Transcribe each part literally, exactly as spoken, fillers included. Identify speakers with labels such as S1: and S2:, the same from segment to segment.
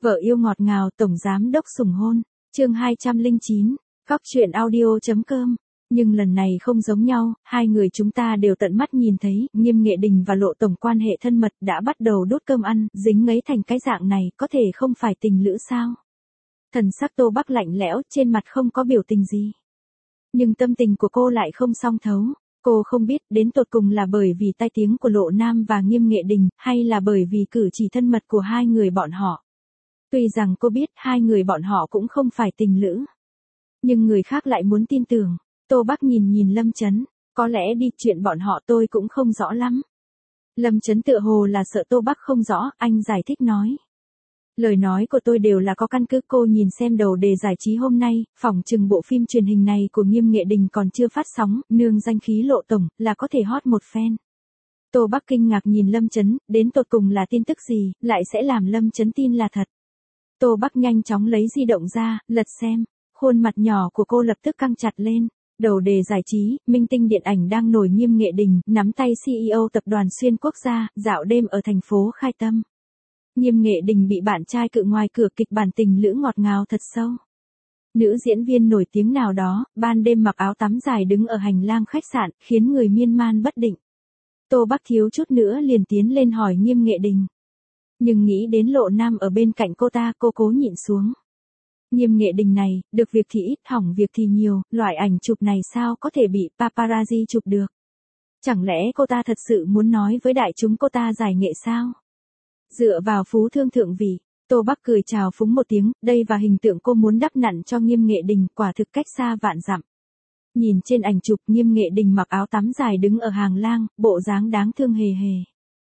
S1: Vợ yêu ngọt ngào tổng giám đốc sủng hôn, chương hai trăm lẻ chín, Cóc truyện audio.com. Nhưng lần này không giống nhau, hai người chúng ta đều tận mắt nhìn thấy, Nghiêm Nghệ Đình và Lộ tổng quan hệ thân mật đã bắt đầu đốt cơm ăn, dính ngấy thành cái dạng này, có thể không phải tình lữ sao? Thần sắc Tô Bắc lạnh lẽo, trên mặt không có biểu tình gì. Nhưng tâm tình của cô lại không song thấu. Cô không biết đến tột cùng là bởi vì tai tiếng của Lộ Nam và Nghiêm Nghệ Đình, hay là bởi vì cử chỉ thân mật của hai người bọn họ. Tuy rằng cô biết hai người bọn họ cũng không phải tình lữ. Nhưng người khác lại muốn tin tưởng. Tô Bắc nhìn nhìn Lâm Chấn, có lẽ đi chuyện bọn họ tôi cũng không rõ lắm. Lâm Chấn tựa hồ là sợ Tô Bắc không rõ, anh giải thích nói. Lời nói của tôi đều là có căn cứ, cô nhìn xem đầu đề giải trí hôm nay, phỏng chừng bộ phim truyền hình này của Nghiêm Nghệ Đình còn chưa phát sóng, nương danh khí Lộ tổng, là có thể hot một phen. Tô Bắc kinh ngạc nhìn Lâm Chấn, đến tột cùng là tin tức gì, lại sẽ làm Lâm Chấn tin là thật. Tô Bắc nhanh chóng lấy di động ra, lật xem, khuôn mặt nhỏ của cô lập tức căng chặt lên. Đầu đề giải trí, minh tinh điện ảnh đang nổi Nghiêm Nghệ Đình, nắm tay xê e ô tập đoàn xuyên quốc gia, dạo đêm ở thành phố Khai Tâm. Nghiêm Nghệ Đình bị bạn trai cự ngoài cửa, kịch bản tình lữ ngọt ngào thật sâu. Nữ diễn viên nổi tiếng nào đó, ban đêm mặc áo tắm dài đứng ở hành lang khách sạn, khiến người miên man bất định. Tô Bắc thiếu chút nữa liền tiến lên hỏi Nghiêm Nghệ Đình. Nhưng nghĩ đến Lộ Nam ở bên cạnh cô ta, cô cố nhịn xuống. Nghiêm Nghệ Đình này, được việc thì ít, hỏng việc thì nhiều, loại ảnh chụp này sao có thể bị paparazzi chụp được? Chẳng lẽ cô ta thật sự muốn nói với đại chúng cô ta giải nghệ sao? Dựa vào phú thương thượng vị, Tô Bắc cười chào phúng một tiếng, đây và hình tượng cô muốn đắp nặn cho Nghiêm Nghệ Đình, quả thực cách xa vạn dặm. Nhìn trên ảnh chụp, Nghiêm Nghệ Đình mặc áo tắm dài đứng ở hàng lang, bộ dáng đáng thương hề hề.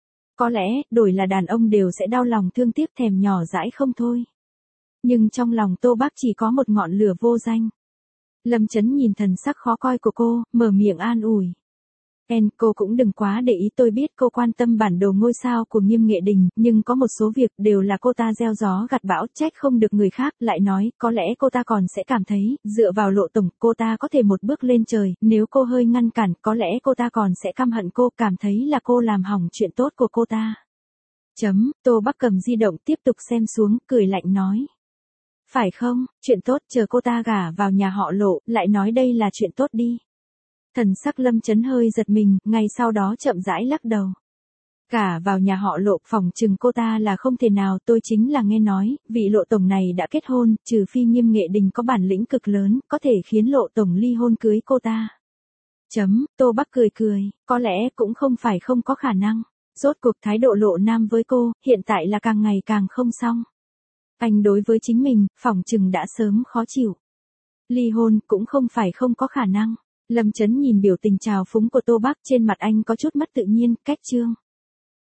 S1: Có lẽ, đổi là đàn ông đều sẽ đau lòng thương tiếc thèm nhỏ dãi không thôi. Nhưng trong lòng Tô Bắc chỉ có một ngọn lửa vô danh. Lâm Chấn nhìn thần sắc khó coi của cô, mở miệng an ủi. En, cô cũng đừng quá để ý, tôi biết cô quan tâm bản đồ ngôi sao của Nghiêm Nghệ Đình, nhưng có một số việc đều là cô ta gieo gió gặt bão, trách không được người khác, lại nói, có lẽ cô ta còn sẽ cảm thấy, dựa vào Lộ tổng, cô ta có thể một bước lên trời, nếu cô hơi ngăn cản, có lẽ cô ta còn sẽ căm hận cô, cảm thấy là cô làm hỏng chuyện tốt của cô ta. Chấm, Tô Bắc cầm di động tiếp tục xem xuống, cười lạnh nói. Phải không, chuyện tốt, chờ cô ta gả vào nhà họ Lộ, lại nói đây là chuyện tốt đi. Thần sắc Lâm Chấn hơi giật mình, ngay sau đó chậm rãi lắc đầu. Gả vào nhà họ Lộ, phỏng chừng cô ta là không thể nào, tôi chính là nghe nói, vị Lộ tổng này đã kết hôn, trừ phi Nghiêm Nghệ Đình có bản lĩnh cực lớn, có thể khiến Lộ tổng ly hôn cưới cô ta. Chấm, Tô Bắc cười cười, có lẽ cũng không phải không có khả năng. Rốt cuộc thái độ Lộ Nam với cô, hiện tại là càng ngày càng không xong. Anh đối với chính mình, phỏng chừng đã sớm khó chịu. Ly hôn cũng không phải không có khả năng. Lâm Chấn nhìn biểu tình trào phúng của Tô Bắc, trên mặt anh có chút mất tự nhiên, cách chương.